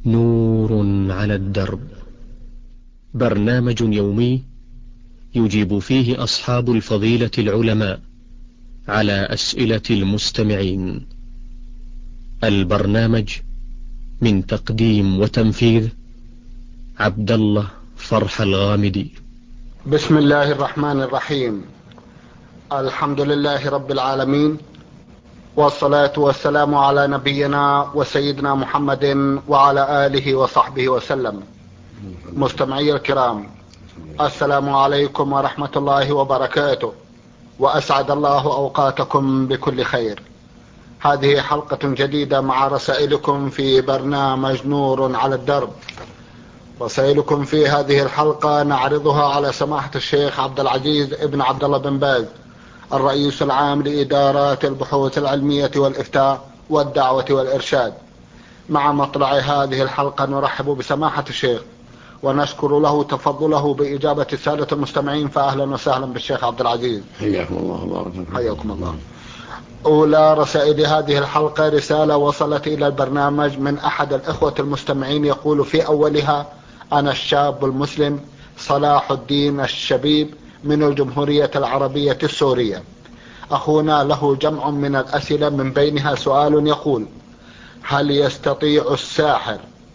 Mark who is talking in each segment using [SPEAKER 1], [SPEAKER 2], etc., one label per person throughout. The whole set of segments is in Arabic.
[SPEAKER 1] نور على الدرب، برنامج يومي يجيب فيه أصحاب الفضيلة العلماء على أسئلة المستمعين. البرنامج من تقديم وتنفيذ عبد الله فرح الغامدي.
[SPEAKER 2] بسم الله الرحمن الرحيم. الحمد لله رب العالمين، والصلاة والسلام على نبينا وسيدنا محمد وعلى آله وصحبه وسلم. مستمعي الكرام، السلام عليكم ورحمة الله وبركاته، وأسعد الله أوقاتكم بكل خير. هذه حلقة جديدة مع رسائلكم في برنامج نور على الدرب. رسائلكم في هذه الحلقة نعرضها على سماحة الشيخ عبد العزيز ابن عبد الله بن باز، الرئيس العام لإدارات البحوث العلمية والإفتاء والدعوة والإرشاد. مع مطلع هذه الحلقة نرحب بسماحة الشيخ ونشكر له تفضله بإجابة السادة المستمعين، فأهلا وسهلا بالشيخ عبد العزيز.
[SPEAKER 3] حياكم الله وبارك فيكم.
[SPEAKER 2] حياكم الله. أولى رسائل هذه الحلقة رسالة وصلت إلى البرنامج من أحد الإخوة المستمعين، يقول في أولها: أنا الشاب المسلم صلاح الدين الشبيب من الجمهورية العربية السورية. أخونا له جمع من الأسئلة، من بينها سؤال يقول: هل يستطيع الساحر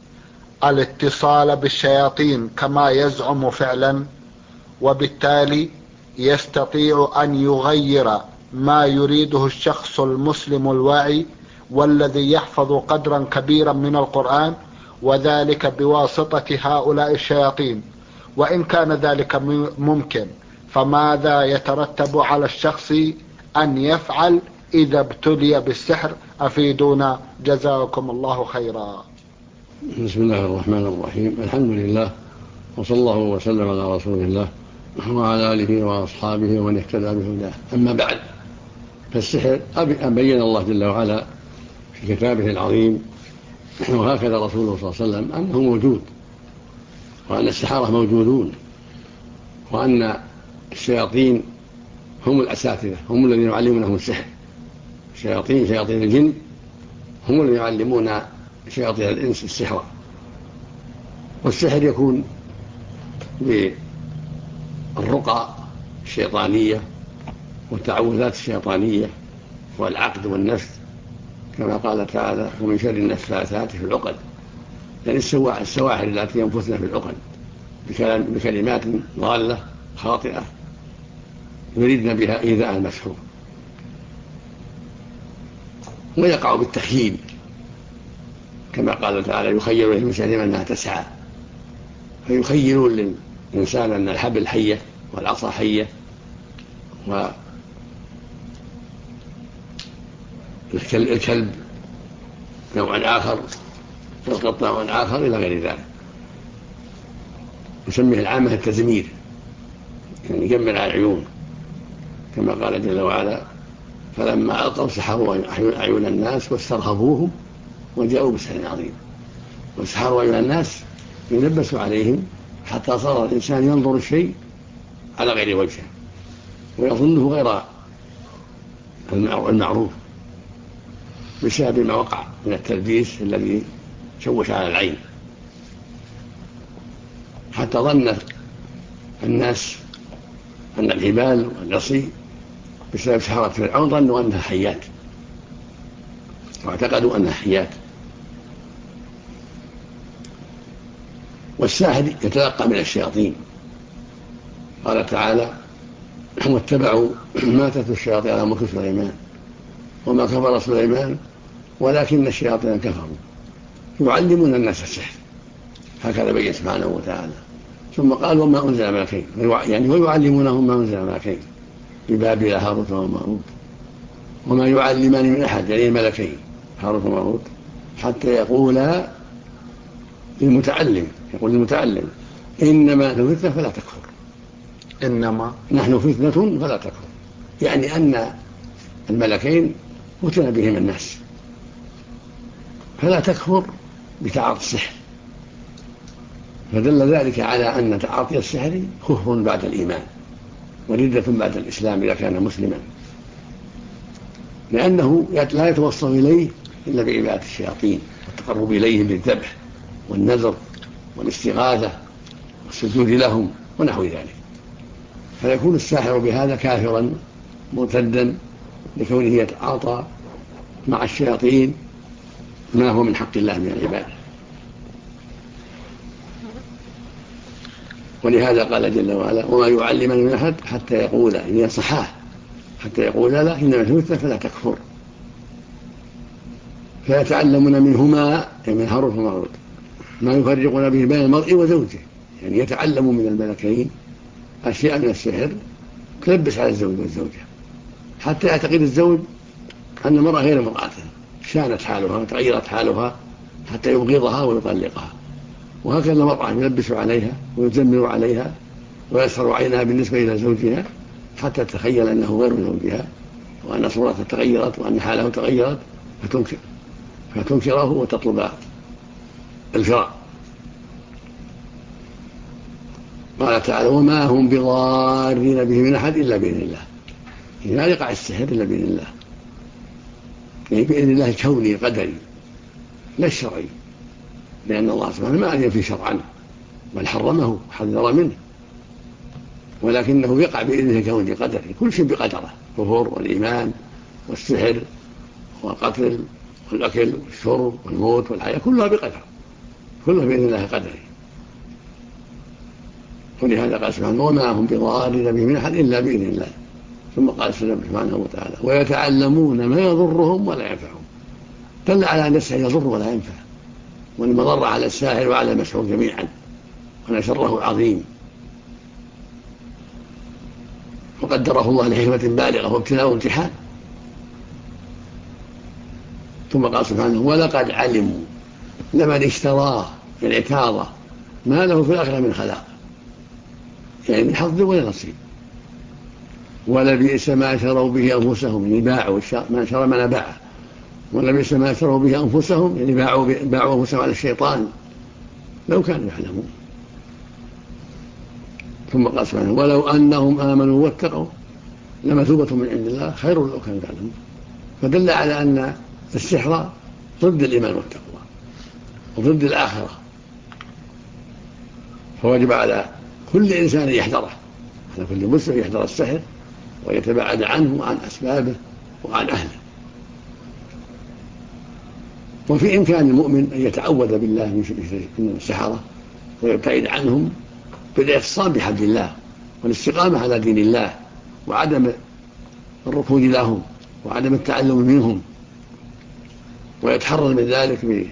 [SPEAKER 2] الاتصال بالشياطين كما يزعم فعلا، وبالتالي يستطيع أن يغير ما يريده الشخص المسلم الواعي والذي يحفظ قدرا كبيرا من القرآن، وذلك بواسطة هؤلاء الشياطين؟ وإن كان ذلك ممكن، فماذا يترتب على الشخص أن يفعل إذا ابتلي بالسحر؟ أفيدونا جزاكم الله خيرا.
[SPEAKER 3] بسم الله الرحمن الرحيم. الحمد لله، وصلى الله وسلم على رسول الله وعلى آله وأصحابه ومن اهتدى بهداه. أما بعد، فالسحر أبين الله جل وعلا في كتابه العظيم، وهكذا رسوله صلى الله عليه وسلم، أنه موجود، وأن السحرة موجودون، وأن الشياطين هم الأساتذة، هم الذين يعلمونهم السحر. شياطين الجن هم الذين يعلمون شياطين الإنس السحر. والسحر يكون بالرقى الشيطانية والتعوذات الشيطانية والعقد والنفس، كما قال تعالى: ومن شر النفاثات في العقد، يعني السواحر التي ينفثن في العقد بكلمات ضالة خاطئة يريدن بها إيذاء المسحور. ويقع بالتخييل، كما قال تعالى: يخيل إليهم من سحرهم أنها تسعى، فيخيلون للإنسان أن الحبل حية والعصا حية والكلب نوع آخر والقط نوع آخر إلى غير ذلك. يسميه العامة التزمير، يعني يجمل على العيون، كما قال جل وعلا: فلما ألقوا سحروا أعين الناس واسترهبوهم وجاءوا بسحر عظيم. وسحروا أعين الناس يلبس عليهم حتى صار الإنسان ينظر الشيء على غير وجهه ويظنه غير المعروف، بسبب ما وقع من التلبيس الذي شوش على العين، حتى ظن الناس أن الحبال والعصي بسبب سحرة فرعون ظنوا أنها حيات، واعتقدوا أنها حيات. والساحر يتلقى من الشياطين. قال تعالى: واتبعوا ما تتلو الشياطين على ملك سليمان وما كفر سليمان ولكن الشياطين كفروا يعلمون الناس السحر. هكذا بين سبحانه وتعالى. ثم قال: وما أنزل ملكين، يعني ويعلمونهم ما أنزل ملكين ببابل هاروت وماروت وما يعلمان من أحد، يعني الملكين هاروت وماروت، حتى يقول للمتعلم إنما نحن فتنة فلا تكفر.
[SPEAKER 2] إنما
[SPEAKER 3] نحن فتنة فلا تكفر، يعني أن الملكين فتن بهم الناس، فلا تكفر بتعاطي السحر. فدل ذلك على أن تعاطي السحر كفر بعد الإيمان وردة بعد الإسلام إذا كان مسلما، لأنه لا يتوصل إليه إلا بعبادة الشياطين والتقرب إليه بالذبح والنذر والاستغاثة والسجود لهم ونحو ذلك، فيكون الساحر بهذا كافرا مرتدا لكونه يتعاطى مع الشياطين ما هو من حق الله من العباد. ولهذا قال جل وعلا: وما يعلمان من أحد حتى يقول إن صحاه حتى يقول لا إنما الفتنة فلا تكفر. فيتعلمون منهما يعني من هاروت وماروت ما يفرقون به بين المرء وزوجه، يعني يتعلموا من الملكين أشياء من السحر تلبس على الزوج والزوجة حتى يعتقد الزوج أن المرأة غير امرأته، شانت حالها وتغيرت حالها حتى يبغضها ويطلقها. وهكذا المرأة يلبس عليها ويزمر عليها ويسهر عينها بالنسبة إلى زوجها حتى تتخيل أنه غير زوجها وأن صورته تغيرت وأن حاله تغيرت فتنكره وتطلب الفراق. قال تعالى: وما هم بضارين به من أحد إلا بإذن الله. يعني لا يقع السحر إلا بإذن الله، يعني بإذن الله الكوني القدري لا الشرعي، لأن الله سبحانه ما أذن فيه شرعا بل حرمه حذر منه، ولكنه يقع بإذنه الكوني القدري. كل شيء بقدره، الكفر والإيمان والسحر والقتل والأكل والشرب والموت والحياة كلها بقدر، كلها بإذن الله القدري. ولهذا قال سبحانه: وما هم بضارين به من أحد إلا بإذن الله. ثم قال سبحانه وتعالى: ويتعلمون ما يضرهم ولا ينفعهم. دل على أن السحر يضر ولا ينفع، وأن المضر على الساحر وعلى المسحور جميعا، وأن شره عظيم وقدره الله لحكمة بالغة وابتلاء وامتحان. ثم قال سبحانه: ولقد علموا لمن اشتراه يعني اعتاضه ما له في الآخرة من خلاق، يعني من حظ ولا نصيب، ولبئس ما شروا به أنفسهم، يعني باعوا ما شرى من باعه، ولبئس ما شروا به أنفسهم، يعني باعوا أنفسهم على الشيطان لو كانوا يعلمون. ثم قال سبحانه: ولو أنهم آمنوا واتقوا لمثوبة من عند الله خير لو كانوا يعلمون. فدل على أن السحر ضد الإيمان والتقوى وضد الآخرة، فواجب على كل إنسان يحذره، على كل مسلم يحذر السحر ويتباعد عنه وعن أسبابه وعن أهله. وفي إمكان المؤمن أن يتعوذ بالله من السحرة ويبتعد عنهم بالاعتصام بحبل الله والاستقامة على دين الله وعدم الركود لهم وعدم التعلم منهم، ويتحرر من ذلك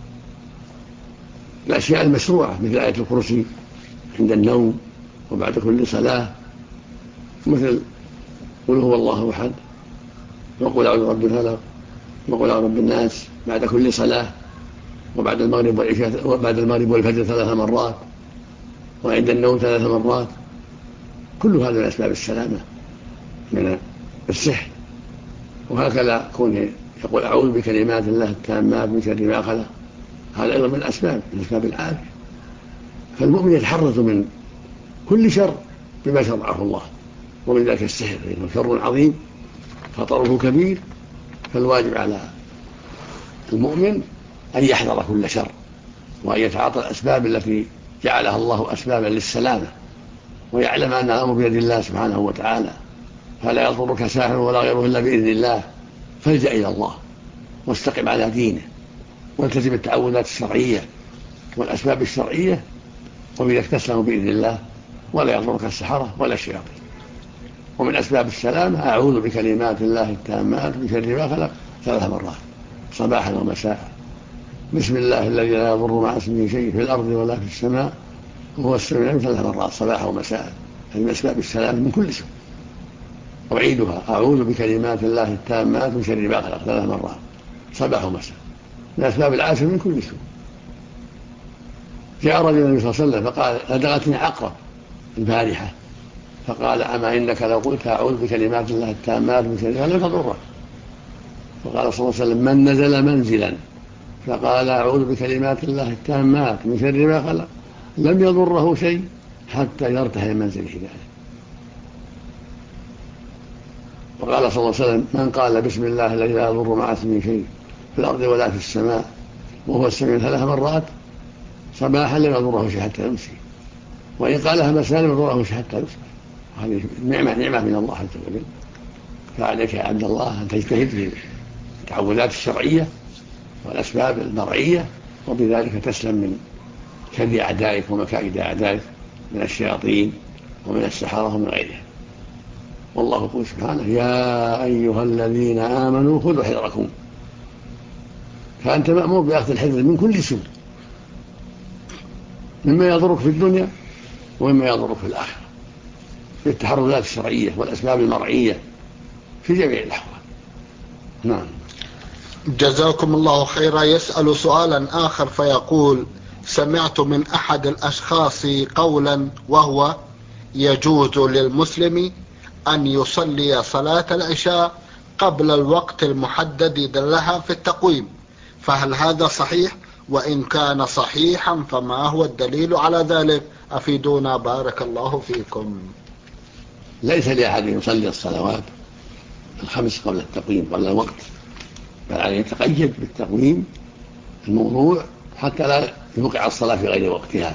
[SPEAKER 3] بالأشياء المشروعة مثل آية الكرسي عند النوم وبعد كل صلاة، مثل قل هو الله أحد وقل أعوذ برب الفلق وقل أعوذ برب الناس بعد كل صلاة، وبعد المغرب والعشاء وبعد المغرب والفجر 3 مرات، وعند النوم 3 مرات. كل هذا من أسباب السلامة من السحر. وهكذا كونه يقول أعوذ بكلمات الله التامات من شر ما خلق، هذا أيضا من أسباب العافية. فالمؤمن يتحرز من كل شر بما شرعه الله، ومن ذلك السحر لأنه شر عظيم خطره كبير. فالواجب على المؤمن أن يحذر كل شر وأن يتعاطى الأسباب التي جعلها الله أسبابا للسلامة، ويعلم أن الأمر بيد الله سبحانه وتعالى، فلا يضرك ساحر ولا غيره إلا بإذن الله. فالجأ إلى الله واستقم على دينه والتزم التعوذات الشرعية والأسباب الشرعية، وبذلك تسلم بإذن الله ولا يضرك السحرة ولا الشياطين. ومن أسباب السلامة أعوذ بكلمات الله التامات من شر ما خلق 3 مرات صباحا ومساء. بسم الله الذي لا يضر مع اسمه شيء في الأرض ولا في السماء وهو السميع العليم 3 مرات صباحا ومساء. هذه من أسباب السلامة من كل سوء. أعيدها: أعوذ بكلمات الله التامات من شر ما خلق 3 مرات صباح ومساء، من أسباب العافية من كل سوء. جاء رجل النبي صلى الله عليه وسلم فقال: لدغتني عقرب البارحة، فقال: أما إنك لو قلت أعوذ بكلمات الله التامات من شر لن تضره. فقال صلى الله عليه وسلم: من نزل منزلا فقال أعوذ بكلمات الله التامات من شر ما خلق لم يضره شيء حتى يرتحل منزله ذلك. وقال صلى الله عليه وسلم: من قال بسم الله الذي لا يضر مع اسمه شيء في الأرض ولا في السماء وهو السميع 3 مرات صباحا لم يضره شيء حتى يمسي، وإن قالها مساء لم يضره شيء حتى يصبح. هذه نعمة من الله عز وجل. فعليك يا عبد الله أن تجتهد في التعوذات الشرعية والأسباب المرعية، وبذلك تسلم من شر أعدائك ومكائد أعدائك من الشياطين ومن السحرة ومن غيرها. والله يقول سبحانه: يا أيها الذين آمنوا خذوا حذركم. فأنت مأمور بأخذ الحذر من كل سوء، مما يضرك في الدنيا ومما يضرك في الآخرة، في التحرزات الشرعية والأسباب المرعية في جميع الأحوال. نعم.
[SPEAKER 2] جزاكم الله خيرا. يسأل سؤالا آخر فيقول: سمعت من أحد الأشخاص قولا وهو: يجوز للمسلم أن يصلي صلاة العشاء قبل الوقت المحدد لها في التقويم، فهل هذا صحيح؟ وإن كان صحيحا فما هو الدليل على ذلك؟ أفيدونا بارك الله فيكم.
[SPEAKER 3] ليس لأحد يصلي الصلوات الخمس قبل التقويم قبل الوقت، بل عليه يتقيد بالتقويم الموضوع حتى لا يوقع الصلاة في غير وقتها،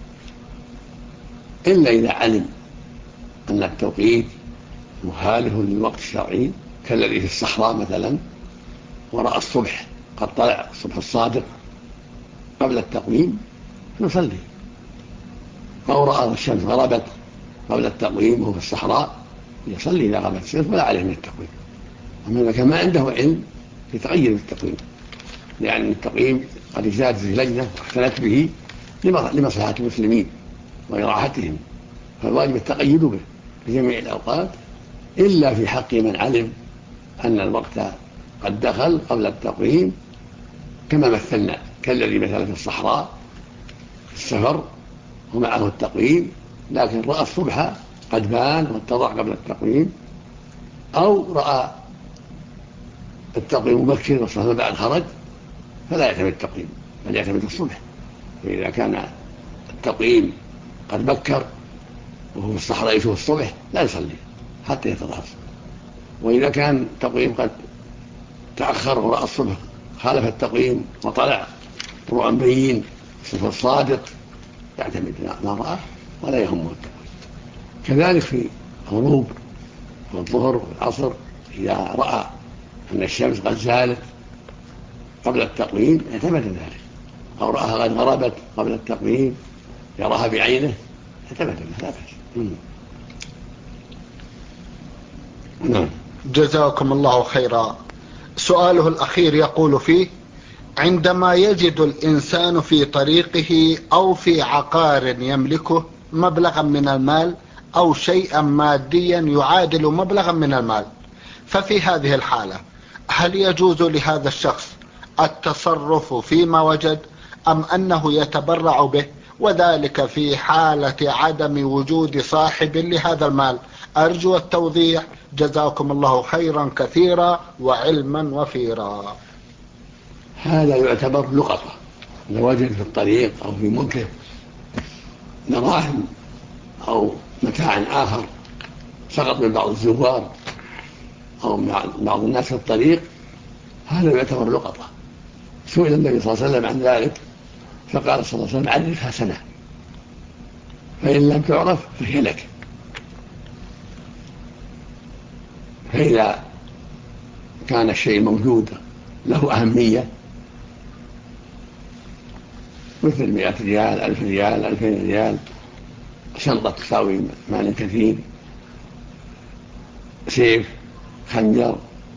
[SPEAKER 3] إلا إذا علم أن التوقيت مخالف للوقت الشرعي، كالذي في الصحراء مثلا ورأى الصبح قد طلع الصبح الصادق قبل التقويم يصلي، أو رأى الشمس غربت قبل التقويم وهو في الصحراء يصلي إذا غربت الشمس ولا عليه من التقويم. أما إذا كان ما عنده علم يتغير بالتقويم، لأن التقويم قد اجتهدت في لجنة واختلت به لمصلحة المسلمين وإراحتهم، فالواجب التقيد به في جميع الأوقات، إلا في حق من علم أن الوقت قد دخل قبل التقويم، كما مثلنا كالذي مثلا في الصحراء في السفر ومعه التقويم لكن رأى الصبح قد بان واتضح قبل التقويم، أو رأى التقويم مبكر والصلاة بعد خرج، فلا يعتمد التقويم بل يعتمد الصبح. فإذا كان التقويم قد بكر وهو في الصحراء يشوف الصبح لا يصلي حتى يتضح الصبح، وإذا كان التقويم قد تأخر ورأى الصبح خالف التقويم وطلع طلوعا بين الصبح الصادق يعتمد ما رأى ولا يهمه التقويم. كذلك في الغروب والظهر والعصر إذا رأى أن الشمس قد زالت قبل التقويم اعتمد ذلك، أو رأها قد غربت قبل التقويم يراها بعينه اعتمد لا بأس. نعم.
[SPEAKER 2] جزاكم الله خيرا. سؤاله الأخير يقول فيه: عندما يجد الإنسان في طريقه أو في عقار يملكه مبلغا من المال أو شيئا ماديا يعادل مبلغا من المال، ففي هذه الحالة هل يجوز لهذا الشخص التصرف فيما وجد أم أنه يتبرع به، وذلك في حالة عدم وجود صاحب لهذا المال؟ أرجو التوضيح، جزاكم الله خيرا كثيرا وعلما وفيرا.
[SPEAKER 3] هذا يعتبر لقطة، لو وجد في الطريق أو في ملكه دراهم أو متاع آخر سقط من بعض الزوار أو بعض الناس في الطريق، هذا يعتبر لقطة. سئل النبي صلى الله عليه وسلم عن ذلك فقال صلى الله عليه وسلم: عرفها سنة، فإن لم تعرف فهي لك. فإذا كان الشيء موجود له أهمية مثل 100 ريال 1000 ريال 2000 ريال، شنطة تساوي مال كثير، سيف، خنجر،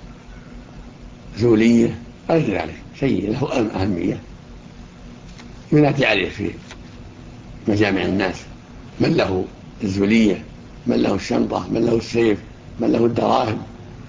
[SPEAKER 3] زولية، غير ذلك شيء له أهمية، ينادي عليه في مجامع الناس من له الزولية، من له الشنطة، من له السيف، من له الدراهم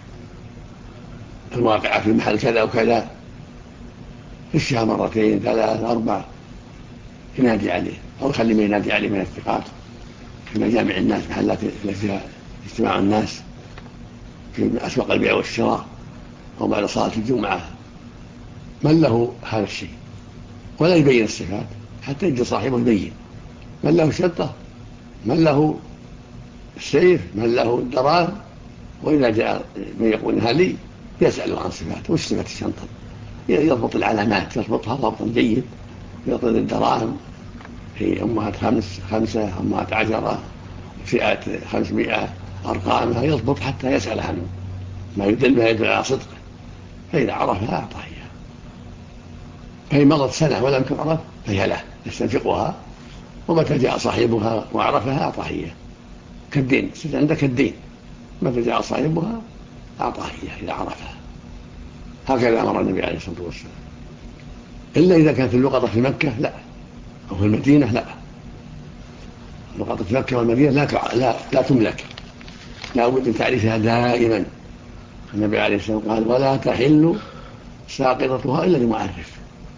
[SPEAKER 3] الواقعة في محل كذا وكذا في الشهر 2 3 4، ينادي عليه أو يخلي من ينادي عليه من الثقات في مجامع الناس، محلات التي اجتماع الناس في أسواق البيع والشراء أو بعد صلاة الجمعة، من له هذا الشيء، ولا يبين الصفات حتى يجي صاحبه يبين من له الشنطة، من له السيف، من له الدراهم. وإذا جاء من يقول إنها لي يسأل عن صفاته، وش صفة الشنطة، يضبط العلامات يضبطها ضبطا جيد، يضبط الدراهم هي أمهات 5 أمهات 10 فئات 500 أرقامها يضبط حتى يسأل عنه ما يدل على صدقه، فإذا عرفها أعطاه إياها. فإن مضت سنة ولم تعرف فهي له يستنفقها، ومتى جاء صاحبها وعرفها أعطاه إياها كالدين. عندك الدين متى جاء صاحبها أعطاه إياها إذا عرفها. هكذا أمر النبي عليه الصلاة والسلام. إلا إذا كانت اللقطة في مكة لا، أو في المدينة لا. اللقطة في مكة والمدينة لا تملك، لا بد من تعريفها دائما. النبي عليه الصلاة والسلام قال ولا تحل ساقطتها إلا لمعرف،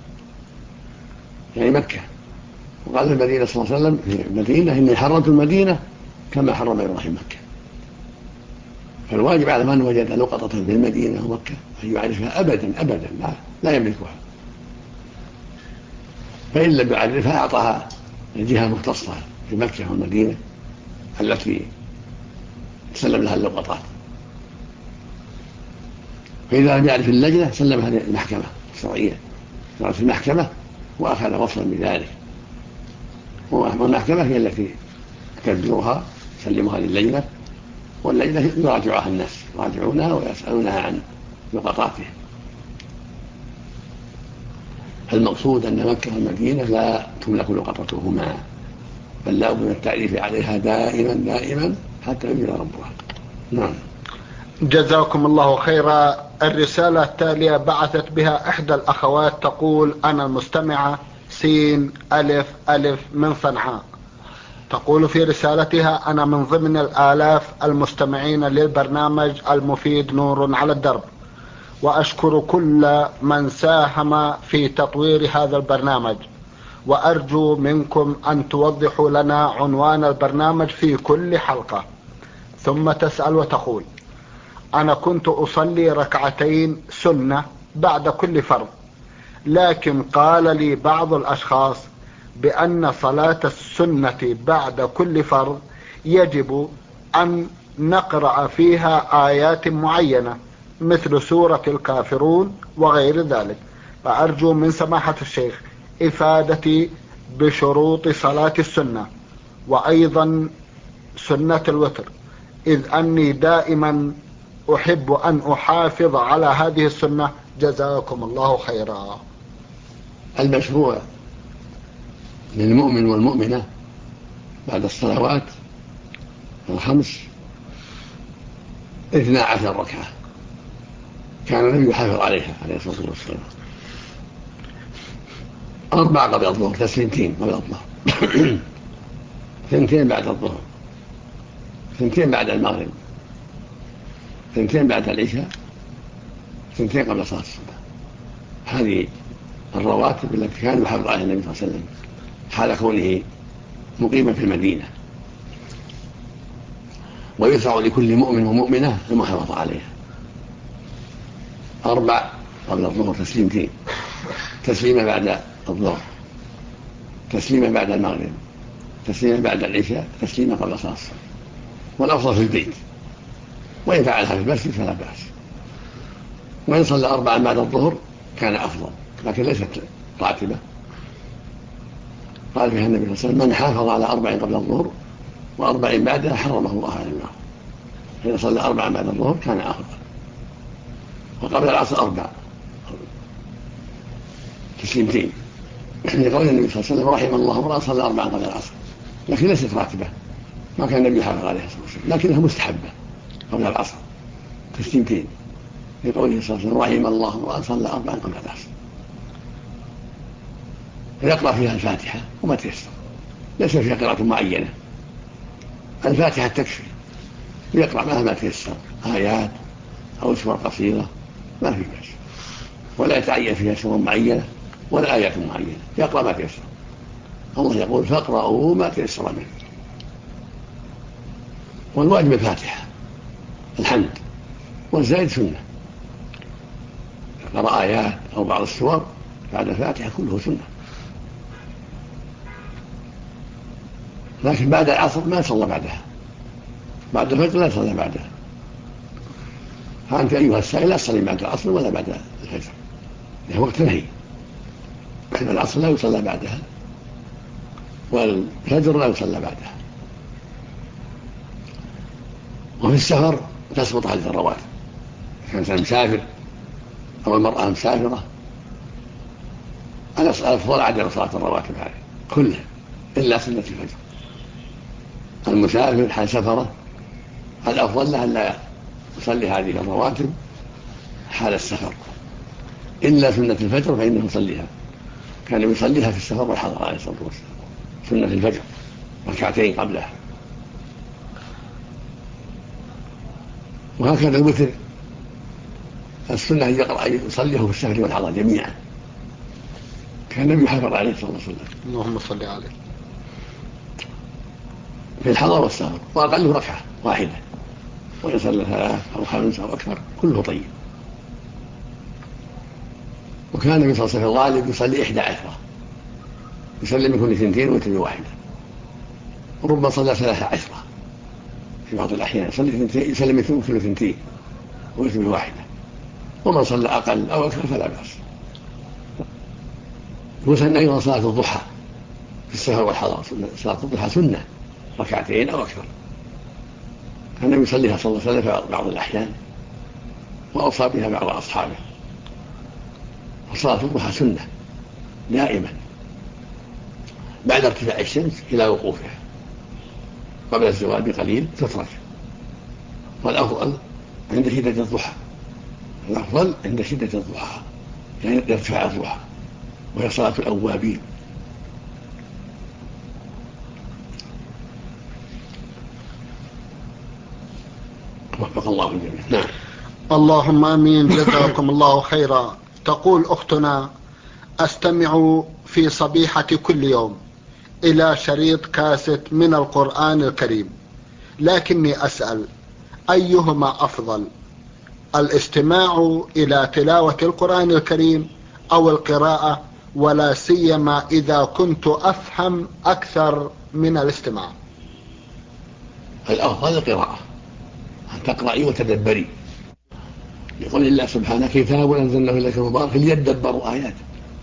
[SPEAKER 3] يعني مكة. وقال في المدينة صلى الله عليه وسلم في المدينة إني حرمت المدينة كما حرم إبراهيم مكة. فالواجب على من وجد لقطة في المدينة ومكة أن يعرفها أبدا أبدا لا يملكها، فإن لم يعرفها أعطاها الجهة المختصة في مكة والمدينة التي تسلم لها اللقطات. فإذا لم يعرف اللجنة سلمها للمحكمة الشرعية، صارت في المحكمة وأخذ وصلا بذلك، والمحكمة هي التي تدبرها تسلمها للجنة، واللجنة يراجعها الناس يراجعونها ويسألونها عن لقطاتها. المقصود أن مكة والمدينة لا تملك لقطتهما، بل لا بد من التعريف عليها دائما دائما حتى يجري ربها. نعم.
[SPEAKER 2] جزاكم الله خيرا. الرسالة التالية بعثت بها إحدى الأخوات تقول أنا المستمعة سين ألف ألف من صنعاء. تقول في رسالتها أنا من ضمن الآلاف المستمعين للبرنامج المفيد نور على الدرب، وأشكر كل من ساهم في تطوير هذا البرنامج، وأرجو منكم أن توضحوا لنا عنوان البرنامج في كل حلقة. ثم تسأل وتقول أنا كنت أصلي ركعتين سنة بعد كل فرض، لكن قال لي بعض الأشخاص بأن صلاة السنة بعد كل فرض يجب أن نقرأ فيها آيات معينة مثل سورة الكافرون وغير ذلك، فأرجو من سماحة الشيخ إفادتي بشروط صلاة السنة، وأيضا سنة الوتر، إذ أني دائما أحب أن أحافظ على هذه السنة. جزاكم الله خيرا.
[SPEAKER 3] المشروع للمؤمن والمؤمنة بعد الصلوات 5 12 ركعة كان النبي يحافظ عليها عليه الصلاة والسلام. 4 قبل الظهر، تسليمتين قبل الظهر 2 بعد الظهر، 2 بعد المغرب، 2 بعد العشاء، 2 قبل صلاة الصبح. هذه الرواتب التي كان يحافظ عليها النبي صلى الله عليه وسلم حال كونه مقيما في المدينة، ويشرع لكل مؤمن ومؤمنة المحافظة عليها. 4 قبل الظهر، تسليمتين، تسليمة بعد الظهر، تسليمة بعد المغرب، تسليمة بعد العشاء، تسليمة قبل صلاة الصبح. والأفضل في البيت، وإن فعلها في المسجد فلا بأس. وإن صلى 4 بعد الظهر كان أفضل، لكن ليست راتبة. قال فيها النبي صلى الله عليه وسلم من حافظ على 4 قبل الظهر و4 بعدها حرمه الله على النار. فإذا صلى 4 بعد الظهر كان أفضل. وقبل العصر 4 تسليمتين، لقول النبي صلى الله عليه وسلم رحم الله امرأ صلى 4 قبل العصر، لكن ليست راتبة، ما كان النبي يحافظ عليها صلى الله عليه وسلم، لكنها مستحبة قبل العصر تسليمتين، لقوله صلى الله عليه وسلم رحم الله امرأ صلى 4 قبل العصر. فيقرأ فيها الفاتحة وما تيسر، ليس فيها قراءة معينة، الفاتحة تكفي، يقرأ مهما تيسر، آيات أو سور قصيرة ما في بأس، ولا يتعين فيها سور معينة ولا آيات معينة، يقرأ ما تيسر. الله يقول فاقرأوا ما تيسر منه. والواجب الفاتحة الحمد، والزائد سنة، قرأ آيات أو بعض السور بعد الفاتحة كله سنة. لكن بعد العصر ما صلى بعدها، بعد الفجر لا صلى بعدها. فأنت أيها السائل لا تصلي بعد العصر ولا بعد الفجر، له وقت نهي، بعد العصر لا يصلى بعدها، والفجر لا يصلى بعدها. وفي السفر تسقط هذه الرواتب، كان مسافر أو المرأة مسافرة الأفضل عدم صلاة الرواتب هذه كلها إلا سنة الفجر. المسافر حال سفره الأفضل له أن لا يصلي هذه الرواتب حال السفر إلا سنة الفجر فإنه يصليها، كان يصليها في السفر والحضر عليه الصلاة والسلام، سنة الفجر ركعتين قبلها. وهكذا الوتر السنة أن يقرأ يصليه في السفر والحضر جميعا، كان النبي يحافظ عليه صلى الله عليه وسلم.
[SPEAKER 2] اللهم صل عليه.
[SPEAKER 3] في الحضر والسفر وأقله ركعة واحدة، ويصلي 3 أو 5 أو أكثر كله طيب. وكان النبي صلى الله عليه وسلم الغالب يصلي 11، يسلم يكون 2 ويتم واحدة، وربما صلى 13 في بعض الأحيان، يسلم يكون 2 ويتم واحدة، ومن صلى أقل أو أكثر فلا بأس. وسن أيضا صلاة الضحى في السفر والحضر، صلاة الضحى سنة 2 أو أكثر، كان النبي يصليها صلى الله عليه وسلم في بعض الأحيان وأوصى بها بعض أصحابه. وصلاة الضحى سنة دائما بعد ارتفاع الشمس إلى وقوفها، قبل الزوال بقليل تترك، والأفضل عند شدة الضحى، الأفضل عند شدة الضحى يعني ارتفاع الضحى، وهي صلاة الأوابين. وفق الله الجميع. نعم.
[SPEAKER 2] اللهم آمين. جزاكم الله خيرا. تقول أختنا: أستمع في صبيحة كل يوم إلى شريط كاسيت من القرآن الكريم، لكني أسأل أيهما أفضل، الاستماع إلى تلاوة القرآن الكريم أو القراءة، ولا سيما إذا كنت أفهم أكثر من الاستماع؟
[SPEAKER 3] الأفضل القراءة، أن تقرأي وتدبري، يقول الله سبحانه: كتاب أنزلناه إليك مبارك ليدبروا آياته.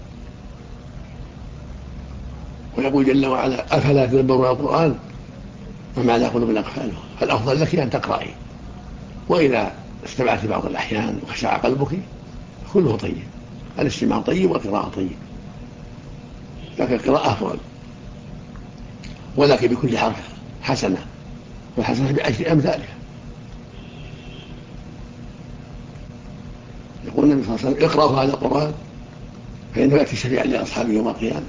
[SPEAKER 3] ويقول جل وعلا: أفلا تدبرون القرآن وما على قلوبنا أقفالها. فالأفضل لك أن تقرأي، وإذا استمعت بعض الأحيان وخشع قلبك كله طيب، الاستماع طيب والقراءة طيب، لكن القراءة أفضل، ولك بكل حرف حسنة، والحسنة ب10 أمثالها. يقول النبي صلى الله عليه وسلم: اقرأوا هذا القرآن فإنه يأتي شفيعا لأصحابه يوم القيامة.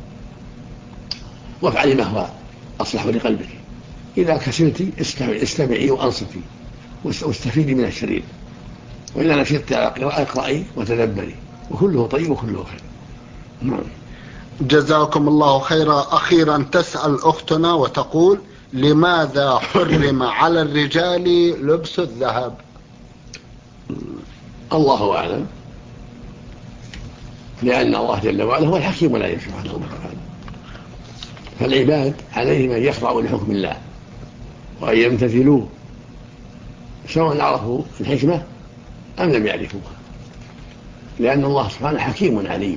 [SPEAKER 3] وافعلي ما هو أصلح لقلبك، إذا كسلت استمعي وأنصتي واستفيدي من الشريط، وإذا نشطت على قراءة اقرأي وتدبري، وكله طيب وكله خير. نعم.
[SPEAKER 2] جزاكم الله خيرا. أخيرا تسأل أختنا وتقول: لماذا حرم على الرجال لبس الذهب؟
[SPEAKER 3] الله أعلم، لأن الله جل وعلا هو الحكيم لا سبحانه وتعالى، فالعباد عليهم أن يخضعوا لحكم الله وأن يمتثلوه، سواء عرفوا الحكمة أم لم يعرفوها، لأن الله سبحانه حكيم عليم،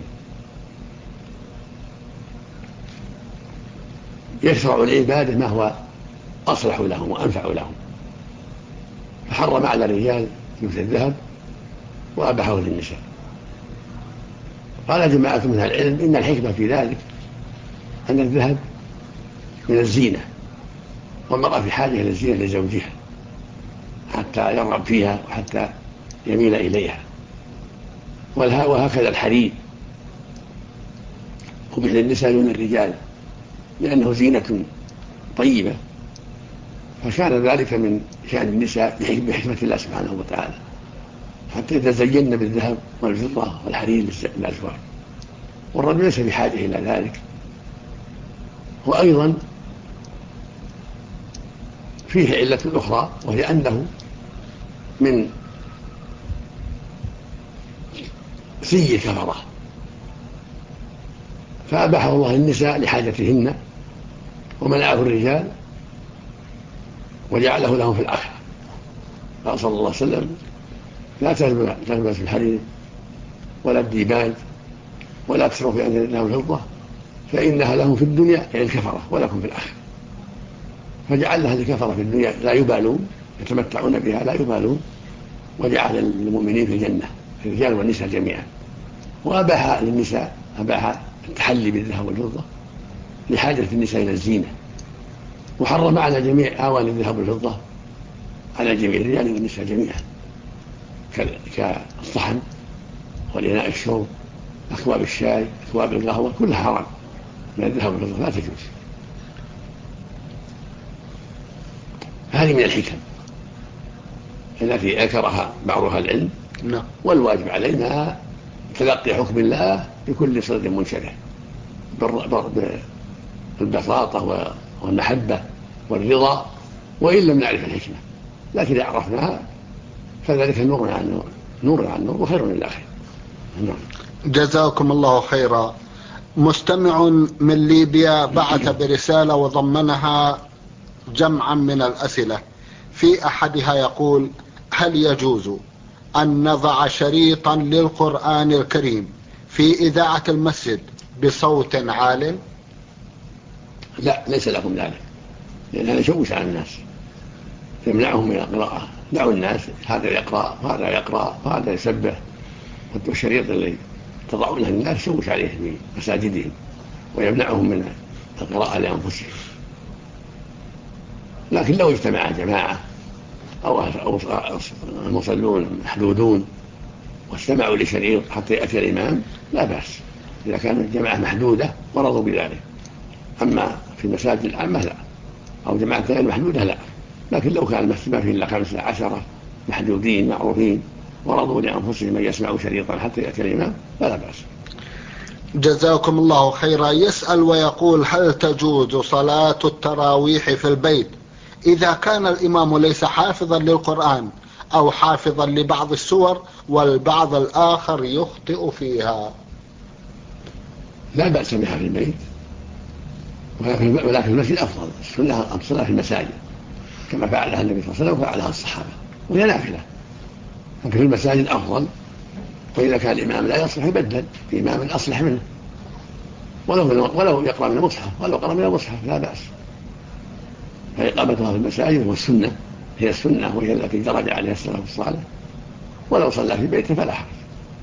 [SPEAKER 3] يشرع العبادة ما هو أصلح لهم وأنفع لهم، فحرم على الرجال لبس الذهب وأباحه للنساء. قال جماعة من العلم: إن الحكمة في ذلك أن الذهب من الزينة، والمرأة في حاجة إلى الزينة لزوجها حتى يرغب فيها وحتى يميل إليها، وهكذا الحرير قبح للنساء دون الرجال لأنه زينة طيبة، فكان ذلك من شأن النساء بحكمة الله سبحانه وتعالى، حتى يتزين بالذهب والفضة والحرير للأزواج، والرجل ليس بحاجة إلى ذلك. وأيضا فيه علة أخرى، وهي أنه من سي الكفرة، فأباحه الله النساء لحاجتهن ومنعه الرجال وجعله لهم في الآخرة. قال صلى الله عليه وسلم: لا تلبس الحرير ولا الديباج ولا تشرب في أنزل الفضة فإنها لهم في الدنيا يعني الكفرة ولكم في الآخرة. فجعل لها الكفرة في الدنيا لا يبالون يتمتعون بها لا يبالون، وجعل للمؤمنين في الجنة الرجال والنساء جميعا. وأباح للنساء التحلي بالذهب والفضة لحاجة النساء إلى الزينة، وحرم على جميع أواني الذهب والفضة على جميع الرجال والنساء جميعا، كالصحن والإناء الشرب، أكواب الشاي، أكواب القهوة، كلها حرام من الذهب والفضة لا تجوز. هذه من الحكم التي ذكرها بعض أهل العلم. والواجب علينا تلقي حكم الله بكل صدر منشرح بالبساطة والمحبة والرضا، وإن لم نعرف الحكمة، لكن إذا عرفناها فذلك نور عن نور وخير للآخر.
[SPEAKER 2] جزاكم الله خيرا. مستمع من ليبيا بعث برسالة وضمنها جمعا من الأسئلة. في أحدها يقول: هل يجوز أن نضع شريطا للقرآن الكريم في إذاعة المسجد بصوت عال؟
[SPEAKER 3] لا، ليس لكم ذلك، لأن هذا يشوش على الناس، يمنعهم من القراءة. دعوا الناس، هذا يقرأ وهذا يقرأ وهذا يسبح، والشريط اللي تضعونه للناس يشوش عليه في مساجدهم ويمنعهم من القراءة لأنفسهم. لكن لو اجتمع جماعة أو المصلون محدودون واستمعوا لشريط حتى يأتي الإمام لا بأس، إذا كانت الجماعة محدودة ورضوا بذلك. أما في المساجد العامة لا، أو جماعة غير محدودة لا. لكن لو كان المسجد ما فيه إلا 15 محدودين معروفين ورضوا لأنفسهم أن يسمعوا شريطا حتى يأتي الإمام فلا بأس.
[SPEAKER 2] جزاكم الله خيرا. يسأل ويقول: هل تجوز صلاة التراويح في البيت إذا كان الإمام ليس حافظا للقرآن أو حافظا لبعض السور والبعض الآخر يخطئ فيها؟
[SPEAKER 3] لا بأس بها في البيت، ولكن المسجد أفضل. السنة الصلاة في المساجد كما فعلها النبي صلى الله عليه وسلم وفعلها الصحابة، وهي نافلة، لكن في المساجد أفضل. وإذا كان الإمام لا يصلح يبدل بإمام أصلح منه، ولو يقرأ من المصحف، ولو قرأ من المصحف لا بأس. فإقامتها في المساجد والسنة هي السنة، وهي التي درج عليها السلف الصالح، ولو صلى في بيته فلا حرج.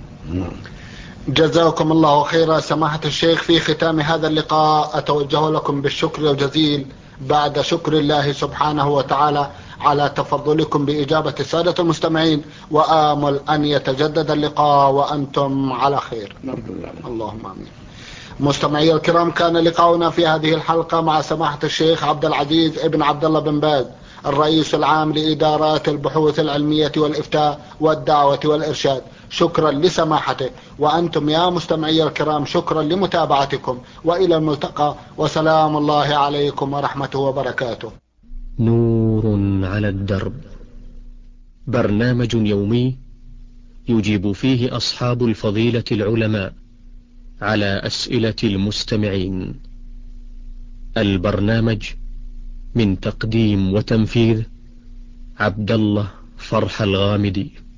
[SPEAKER 2] جزاكم الله خيرا. سماحة الشيخ، في ختام هذا اللقاء أتوجه لكم بالشكر الجزيل بعد شكر الله سبحانه وتعالى على تفضلكم بإجابة السادة المستمعين، وآمل أن يتجدد اللقاء وأنتم على خير. اللهم آمين. مستمعي الكرام، كان لقاؤنا في هذه الحلقة مع سماحة الشيخ عبد العزيز ابن عبد الله بن باز، الرئيس العام لإدارات البحوث العلمية والإفتاء والدعوة والإرشاد. شكرا لسماحته، وأنتم يا مستمعي الكرام شكرا لمتابعتكم، وإلى الملتقى، وسلام الله عليكم ورحمته وبركاته.
[SPEAKER 1] نور على الدرب، برنامج يومي يجيب فيه أصحاب الفضيلة العلماء على أسئلة المستمعين. البرنامج من تقديم وتنفيذ عبد الله فرح الغامدي.